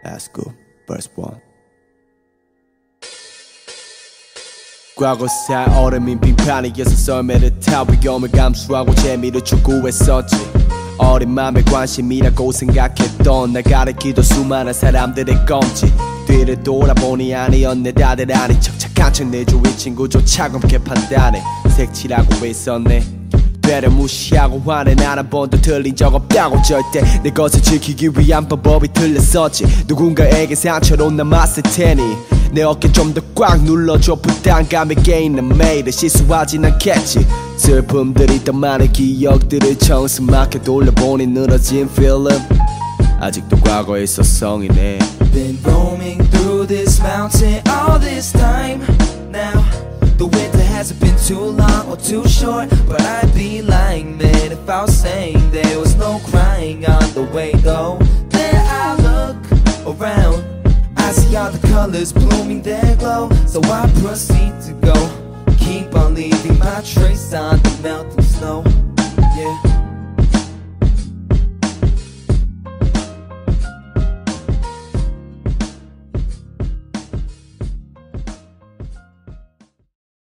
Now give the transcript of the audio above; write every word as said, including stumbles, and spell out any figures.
Asco, verse one. 과거사 얼음인 빙판 위에서 썰매를 타 위험을 감수하고 재미를 추구했었지. 어린 맘에 관심이라고 생각했던 날 가리키던 수많은 사람들의 껌지. 뒤를 돌아보니 아니었네. 다들 아닌 척 착한 척 내주위 친구조차 검게 판단해. 색칠하고 있었네. 배를 무시하고 화내. 난 한 번도 틀린 적 없다고. 절대 내 것을 지키기 위한 방법이 틀렸었지. 누군가에게 상처로 남았을 테니 내 어깨 좀 더 꽉 눌러줘. 부담감에 있는 매일을 실수하진 않겠지. 슬픔들이 더 많은 기억들을 청스맣게 돌려보니 늘어진 feeling. 아직도 과거의 서성이네. Been roaming through this mountain all this time. Now the winter hasn't been too long or too short, but I'd be lying, man, if I was saying there was no crying on the way though. There I look around, I see all the colors blooming their glow. So I proceed to go, keep on leaving my trace on the melting snow. Yeah.